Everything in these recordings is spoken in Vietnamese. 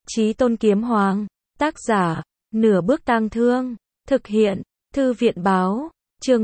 Chí Tôn Kiếm Hoàng. Tác giả, Nửa Bước Tang Thương. Thực hiện, Thư viện báo. Chương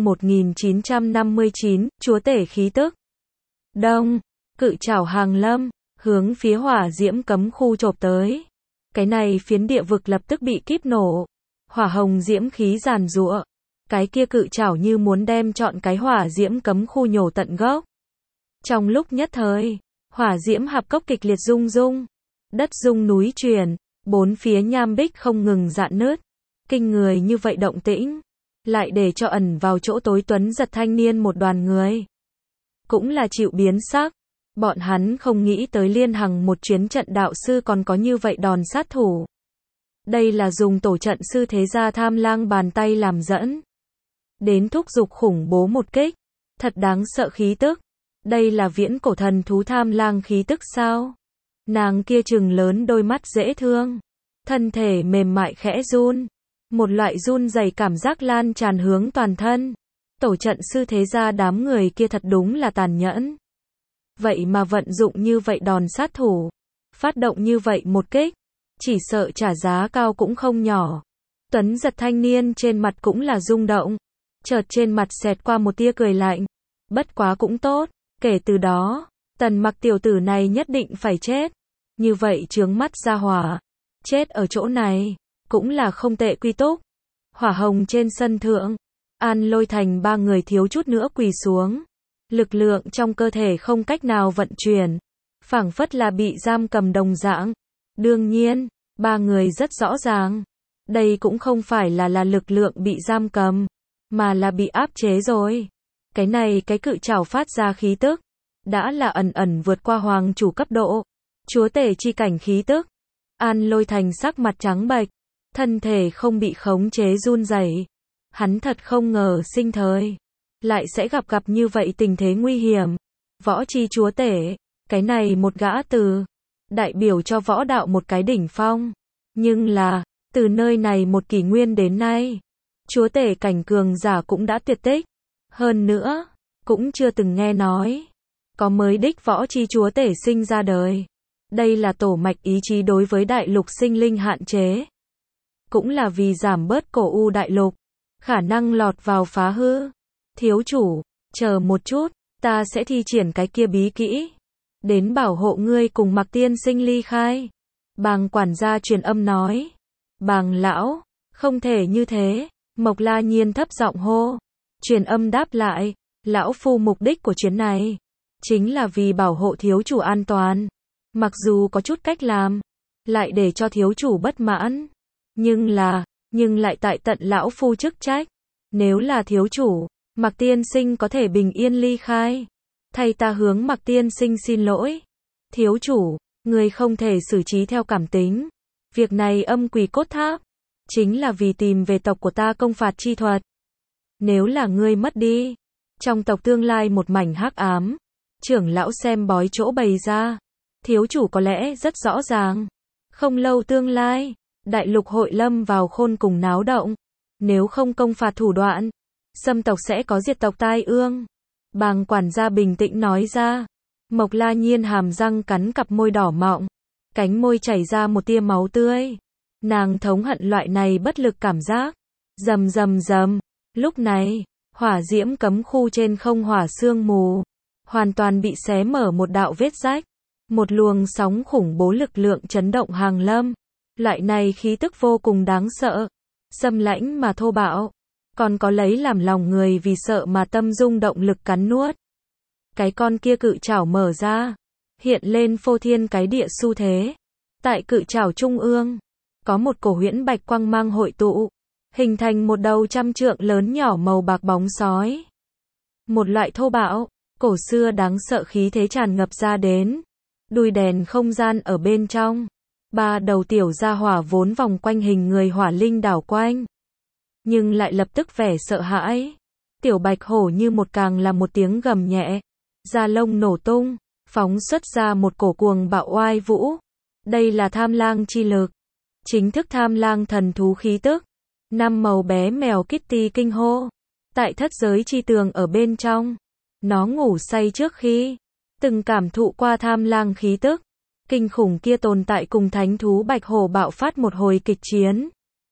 1959, Chúa tể khí tức. Đông, cự trảo hàng lâm, hướng phía hỏa diễm cấm khu chộp tới. Cái này phiến địa vực lập tức bị kíp nổ. Hỏa hồng diễm khí giàn giụa. Cái kia cự trảo như muốn đem trọn cái hỏa diễm cấm khu nhổ tận gốc. Trong lúc nhất thời, hỏa diễm hạp cốc kịch liệt rung rung. Đất rung núi chuyển, bốn phía nham bích không ngừng rạn nứt. Kinh người như vậy động tĩnh, lại để cho ẩn vào chỗ tối tuấn giật thanh niên một đoàn người. Cũng là chịu biến sắc. Bọn hắn không nghĩ tới Liên Hằng một chuyến trận đạo sư còn có như vậy đòn sát thủ. Đây là dùng tổ trận sư thế gia Tham Lang bàn tay làm dẫn. Đến thúc giục khủng bố một kích. Thật đáng sợ khí tức. Đây là viễn cổ thần thú Tham Lang khí tức sao? Nàng kia trừng lớn đôi mắt dễ thương. Thân thể mềm mại khẽ run. Một loại run rẩy cảm giác lan tràn hướng toàn thân. Tổ trận sư thế gia đám người kia thật đúng là tàn nhẫn. Vậy mà vận dụng như vậy đòn sát thủ. Phát động như vậy một kích. Chỉ sợ trả giá cao cũng không nhỏ. Tuấn giật thanh niên trên mặt cũng là rung động. Chợt trên mặt xẹt qua một tia cười lạnh. Bất quá cũng tốt. Kể từ đó, Tần Mặc tiểu tử này nhất định phải chết. Như vậy chướng mắt ra hỏa. Chết ở chỗ này. Cũng là không tệ quy túc. Hỏa hồng trên sân thượng. An Lôi Thành ba người thiếu chút nữa quỳ xuống. Lực lượng trong cơ thể không cách nào vận chuyển. Phảng phất là bị giam cầm đồng dạng. Đương nhiên, ba người rất rõ ràng. Đây cũng không phải là lực lượng bị giam cầm. Mà là bị áp chế rồi. Cái này cái cự trảo phát ra khí tức. Đã là ẩn ẩn vượt qua hoàng chủ cấp độ. Chúa tể chi cảnh khí tức. An Lôi Thành sắc mặt trắng bệch. Thân thể không bị khống chế run rẩy. Hắn thật không ngờ sinh thời lại sẽ gặp như vậy tình thế nguy hiểm. Võ chi chúa tể, cái này một gã từ đại biểu cho võ đạo một cái đỉnh phong. Nhưng là, từ nơi này một kỷ nguyên đến nay, chúa tể cảnh cường giả cũng đã tuyệt tích. Hơn nữa, cũng chưa từng nghe nói có mới đích võ chi chúa tể sinh ra đời. Đây là tổ mạch ý chí đối với đại lục sinh linh hạn chế. Cũng là vì giảm bớt cổ u đại lục khả năng lọt vào phá hư. Thiếu chủ, chờ một chút, ta sẽ thi triển cái kia bí kỹ. Đến bảo hộ ngươi cùng Mặc tiên sinh ly khai. Bàng quản gia truyền âm nói. Bàng lão, không thể như thế. Mộc La Nhiên thấp giọng hô. Truyền âm đáp lại. Lão phu mục đích của chuyến này chính là vì bảo hộ thiếu chủ an toàn. Mặc dù có chút cách làm, lại để cho thiếu chủ bất mãn. Nhưng lại tại tận lão phu chức trách. Nếu là thiếu chủ, Mặc tiên sinh có thể bình yên ly khai. Thay ta hướng Mặc tiên sinh xin lỗi. Thiếu chủ, người không thể xử trí theo cảm tính. Việc này âm quỷ cốt tháp. Chính là vì tìm về tộc của ta công phạt chi thuật. Nếu là ngươi mất đi. Trong tộc tương lai một mảnh hắc ám. Trưởng lão xem bói chỗ bày ra. Thiếu chủ có lẽ rất rõ ràng. Không lâu tương lai, đại lục hội lâm vào khôn cùng náo động. Nếu không công phạt thủ đoạn, xâm tộc sẽ có diệt tộc tai ương. Bàng quản gia bình tĩnh nói ra. Mộc La Nhiên hàm răng cắn cặp môi đỏ mọng. Cánh môi chảy ra một tia máu tươi. Nàng thống hận loại này bất lực cảm giác. Rầm rầm rầm. Lúc này, hỏa diễm cấm khu trên không hỏa sương mù. Hoàn toàn bị xé mở một đạo vết rách. Một luồng sóng khủng bố lực lượng chấn động hàng lâm. Loại này khí tức vô cùng đáng sợ. Xâm lãnh mà thô bạo. Còn có lấy làm lòng người vì sợ mà tâm rung động lực cắn nuốt. Cái con kia cự trảo mở ra. Hiện lên phô thiên cái địa xu thế. Tại cự trảo trung ương. Có một cổ huyễn bạch quang mang hội tụ. Hình thành một đầu trăm trượng lớn nhỏ màu bạc bóng sói. Một loại thô bạo, cổ xưa đáng sợ khí thế tràn ngập ra đến. Đuôi đèn không gian ở bên trong. Ba đầu tiểu gia hỏa vốn vòng quanh hình người hỏa linh đảo quanh. Nhưng lại lập tức vẻ sợ hãi. Tiểu bạch hổ như một càng là một tiếng gầm nhẹ. Da lông nổ tung, phóng xuất ra một cổ cuồng bạo oai vũ. Đây là Tham Lang chi lực. Chính thức Tham Lang thần thú khí tức. Năm màu bé mèo Kitty kinh hô. Tại thất giới chi tường ở bên trong. Nó ngủ say trước khi từng cảm thụ qua Tham Lang khí tức. kinh khủng kia tồn tại cùng thánh thú bạch hổ bạo phát một hồi kịch chiến.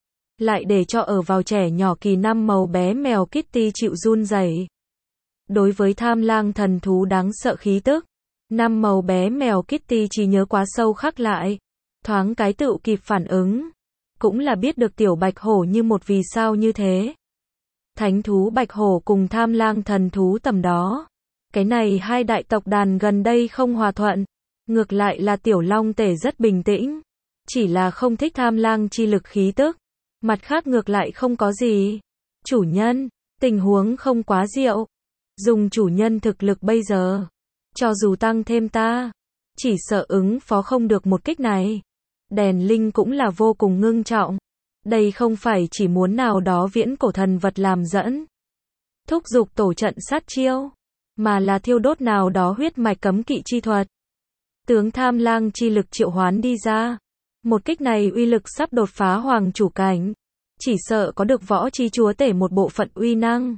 Lại để cho ở vào trẻ nhỏ kỳ năm màu bé mèo Kitty chịu run rẩy. Đối với tham lang thần thú đáng sợ khí tức, năm màu bé mèo Kitty chỉ nhớ quá sâu khắc lại, thoáng cái tựu kịp phản ứng, cũng là biết được tiểu bạch hổ như một vì sao như thế. Thánh thú bạch hổ cùng tham lang thần thú tầm đó, cái này hai đại tộc đàn gần đây không hòa thuận, ngược lại là tiểu long tể rất bình tĩnh, chỉ là không thích tham lang chi lực khí tức, mặt khác ngược lại không có gì. Chủ nhân, tình huống không quá diệu, dùng chủ nhân thực lực bây giờ, cho dù tăng thêm ta, chỉ sợ ứng phó không được một kích này. Đèn Linh cũng là vô cùng ngưng trọng, đây không phải chỉ muốn nào đó viễn cổ thần vật làm dẫn, thúc giục tổ trận sát chiêu, mà là thiêu đốt nào đó huyết mạch cấm kỵ chi thuật. Tướng tham lang chi lực triệu hoán đi ra, một kích này uy lực sắp đột phá hoàng chủ cảnh, chỉ sợ có được võ chi chúa tể một bộ phận uy năng.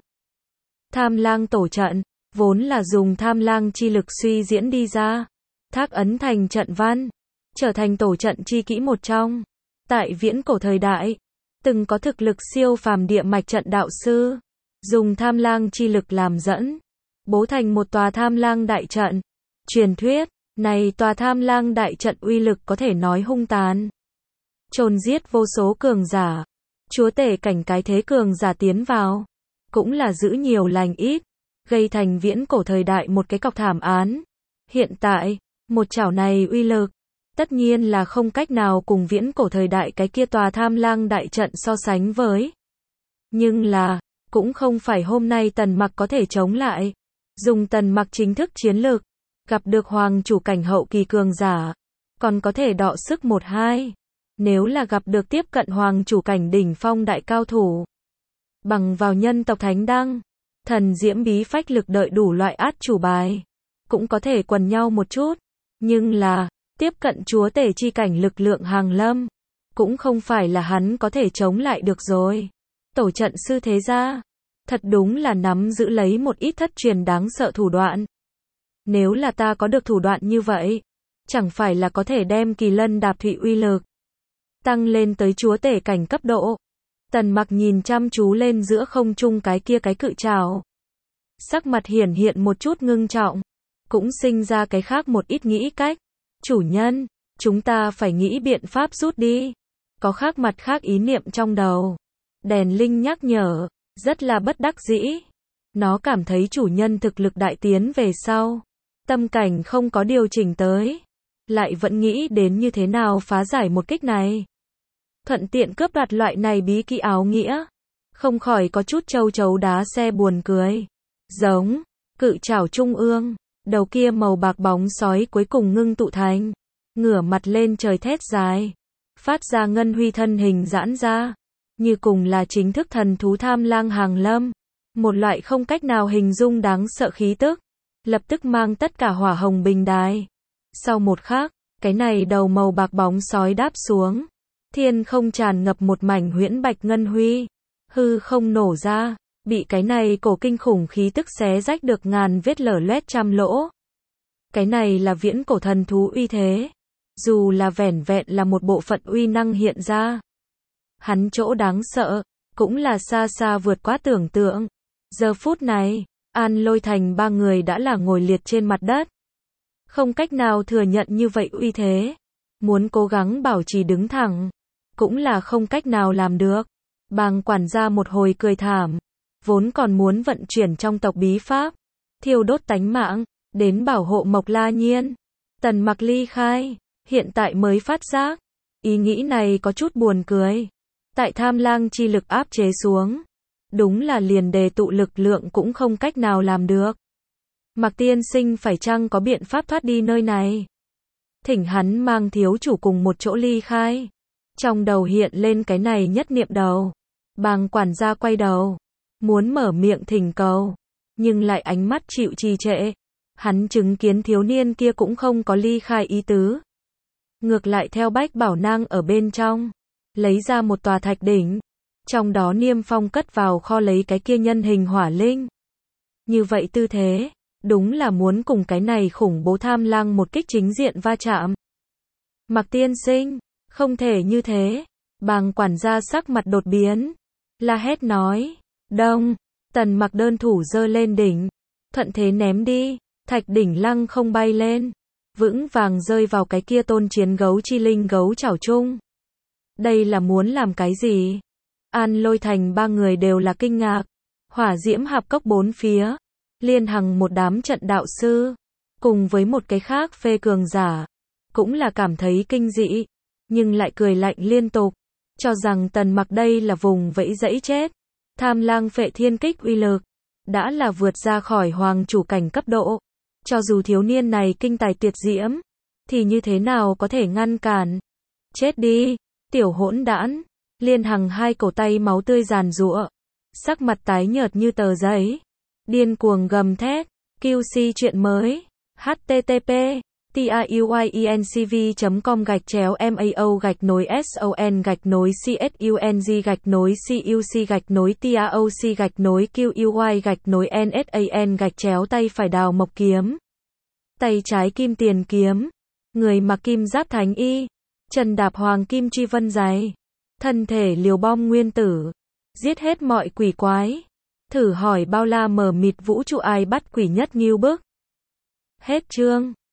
Tham lang tổ trận, vốn là dùng tham lang chi lực suy diễn đi ra, thác ấn thành trận văn, trở thành tổ trận chi kỹ một trong. Tại viễn cổ thời đại, từng có thực lực siêu phàm địa mạch trận đạo sư, dùng tham lang chi lực làm dẫn, bố thành một tòa tham lang đại trận. Truyền thuyết, này tòa tham lang đại trận uy lực có thể nói hung tàn, chôn giết vô số cường giả, chúa tể cảnh cái thế cường giả tiến vào, cũng là giữ nhiều lành ít, gây thành viễn cổ thời đại một cái cọc thảm án. Hiện tại, một chảo này uy lực, tất nhiên là không cách nào cùng viễn cổ thời đại cái kia tòa tham lang đại trận so sánh với. Nhưng là, cũng không phải hôm nay Tần Mặc có thể chống lại. Dùng Tần Mặc chính thức chiến lược, gặp được hoàng chủ cảnh hậu kỳ cường giả, còn có thể đọ sức một hai. Nếu là gặp được tiếp cận hoàng chủ cảnh đỉnh phong đại cao thủ, bằng vào nhân tộc thánh đăng, thần diễm bí phách lực đợi đủ loại át chủ bài, cũng có thể quần nhau một chút. Nhưng là, tiếp cận chúa tể chi cảnh lực lượng hàng lâm, cũng không phải là hắn có thể chống lại được rồi. Tổ trận sư thế gia, thật đúng là nắm giữ lấy một ít thất truyền đáng sợ thủ đoạn. Nếu là ta có được thủ đoạn như vậy, chẳng phải là có thể đem kỳ lân đạp thụy uy lực tăng lên tới chúa tể cảnh cấp độ. Tần Mặc nhìn chăm chú lên giữa không trung cái kia cái cự trảo, sắc mặt hiển hiện một chút ngưng trọng, cũng sinh ra cái khác một ít nghĩ cách. Chủ nhân, chúng ta phải nghĩ biện pháp rút đi. Có khác mặt khác ý niệm trong đầu. Đèn Linh nhắc nhở, rất là bất đắc dĩ. Nó cảm thấy chủ nhân thực lực đại tiến về sau, tâm cảnh không có điều chỉnh tới, lại vẫn nghĩ đến như thế nào phá giải một kích này. Thuận tiện cướp đoạt loại này bí kỹ áo nghĩa, không khỏi có chút châu chấu đá xe buồn cười. Giống, cự trảo trung ương, đầu kia màu bạc bóng sói cuối cùng ngưng tụ thành, ngửa mặt lên trời thét dài, phát ra ngân huy thân hình giãn ra, như cùng là chính thức thần thú tham lang hàng lâm, một loại không cách nào hình dung đáng sợ khí tức, lập tức mang tất cả hỏa hồng bình đài. Sau một khắc, cái này đầu màu bạc bóng sói đáp xuống, thiên không tràn ngập một mảnh huyễn bạch ngân huy, hư không nổ ra, bị cái này cổ kinh khủng khí tức xé rách được ngàn vết lở loét trăm lỗ. Cái này là viễn cổ thần thú uy thế, dù là vẻn vẹn là một bộ phận uy năng hiện ra, hắn chỗ đáng sợ, cũng là xa xa vượt quá tưởng tượng. Giờ phút này, An Lôi Thành ba người đã là ngồi liệt trên mặt đất, không cách nào thừa nhận như vậy uy thế, muốn cố gắng bảo trì đứng thẳng, cũng là không cách nào làm được. Bàng quản gia một hồi cười thảm, vốn còn muốn vận chuyển trong tộc bí pháp, thiêu đốt tánh mạng, đến bảo hộ Mộc La Nhiên. Tần Mặc ly khai, hiện tại mới phát giác, ý nghĩ này có chút buồn cười. Tại tham lang chi lực áp chế xuống, đúng là liền đề tụ lực lượng cũng không cách nào làm được. Mặc tiên sinh phải chăng có biện pháp thoát đi nơi này? Thỉnh hắn mang thiếu chủ cùng một chỗ ly khai. Trong đầu hiện lên cái này nhất niệm đầu. Bàng quản gia quay đầu, muốn mở miệng thỉnh cầu, nhưng lại ánh mắt chịu trì trệ. Hắn chứng kiến thiếu niên kia cũng không có ly khai ý tứ. Ngược lại theo Bách Bảo Nang ở bên trong, lấy ra một tòa thạch đỉnh, trong đó niêm phong cất vào kho lấy cái kia nhân hình hỏa linh. Như vậy tư thế, đúng là muốn cùng cái này khủng bố tham lang một kích chính diện va chạm. Mặc tiên sinh, không thể như thế. Bàng quản gia sắc mặt đột biến, la hét nói, đông. Tần Mặc đơn thủ giơ lên đỉnh, thuận thế ném đi, thạch đỉnh lăng không bay lên, vững vàng rơi vào cái kia tôn chiến gấu chi linh gấu chảo chung. Đây là muốn làm cái gì? An Lôi Thành ba người đều là kinh ngạc. Hỏa diễm hạp cốc bốn phía, Liên Hằng một đám trận đạo sư, cùng với một cái khác phê cường giả, cũng là cảm thấy kinh dị, nhưng lại cười lạnh liên tục, cho rằng Tần Mặc đây là vùng vẫy dẫy chết. Tham Lang Phệ Thiên Kích uy lực đã là vượt ra khỏi hoàng chủ cảnh cấp độ, cho dù thiếu niên này kinh tài tuyệt diễm, thì như thế nào có thể ngăn cản? Chết đi, tiểu hỗn đản! Liên Hằng hai cổ tay máu tươi giàn giụa, sắc mặt tái nhợt như tờ giấy, điên cuồng gầm thét. QC chuyện mới. http tauy.mao/mao/cuc/cuc/toc/NSON-cuy/QY-NSAN-tay phải đào mộc kiếm, tay trái kim tiền kiếm, người mặc kim giáp thánh y, chân đạp hoàng kim truy vân giày, thân thể liều bom nguyên tử, giết hết mọi quỷ quái. Thử hỏi bao la mờ mịt vũ trụ ai bắt quỷ nhất nghêu bức. Hết chương.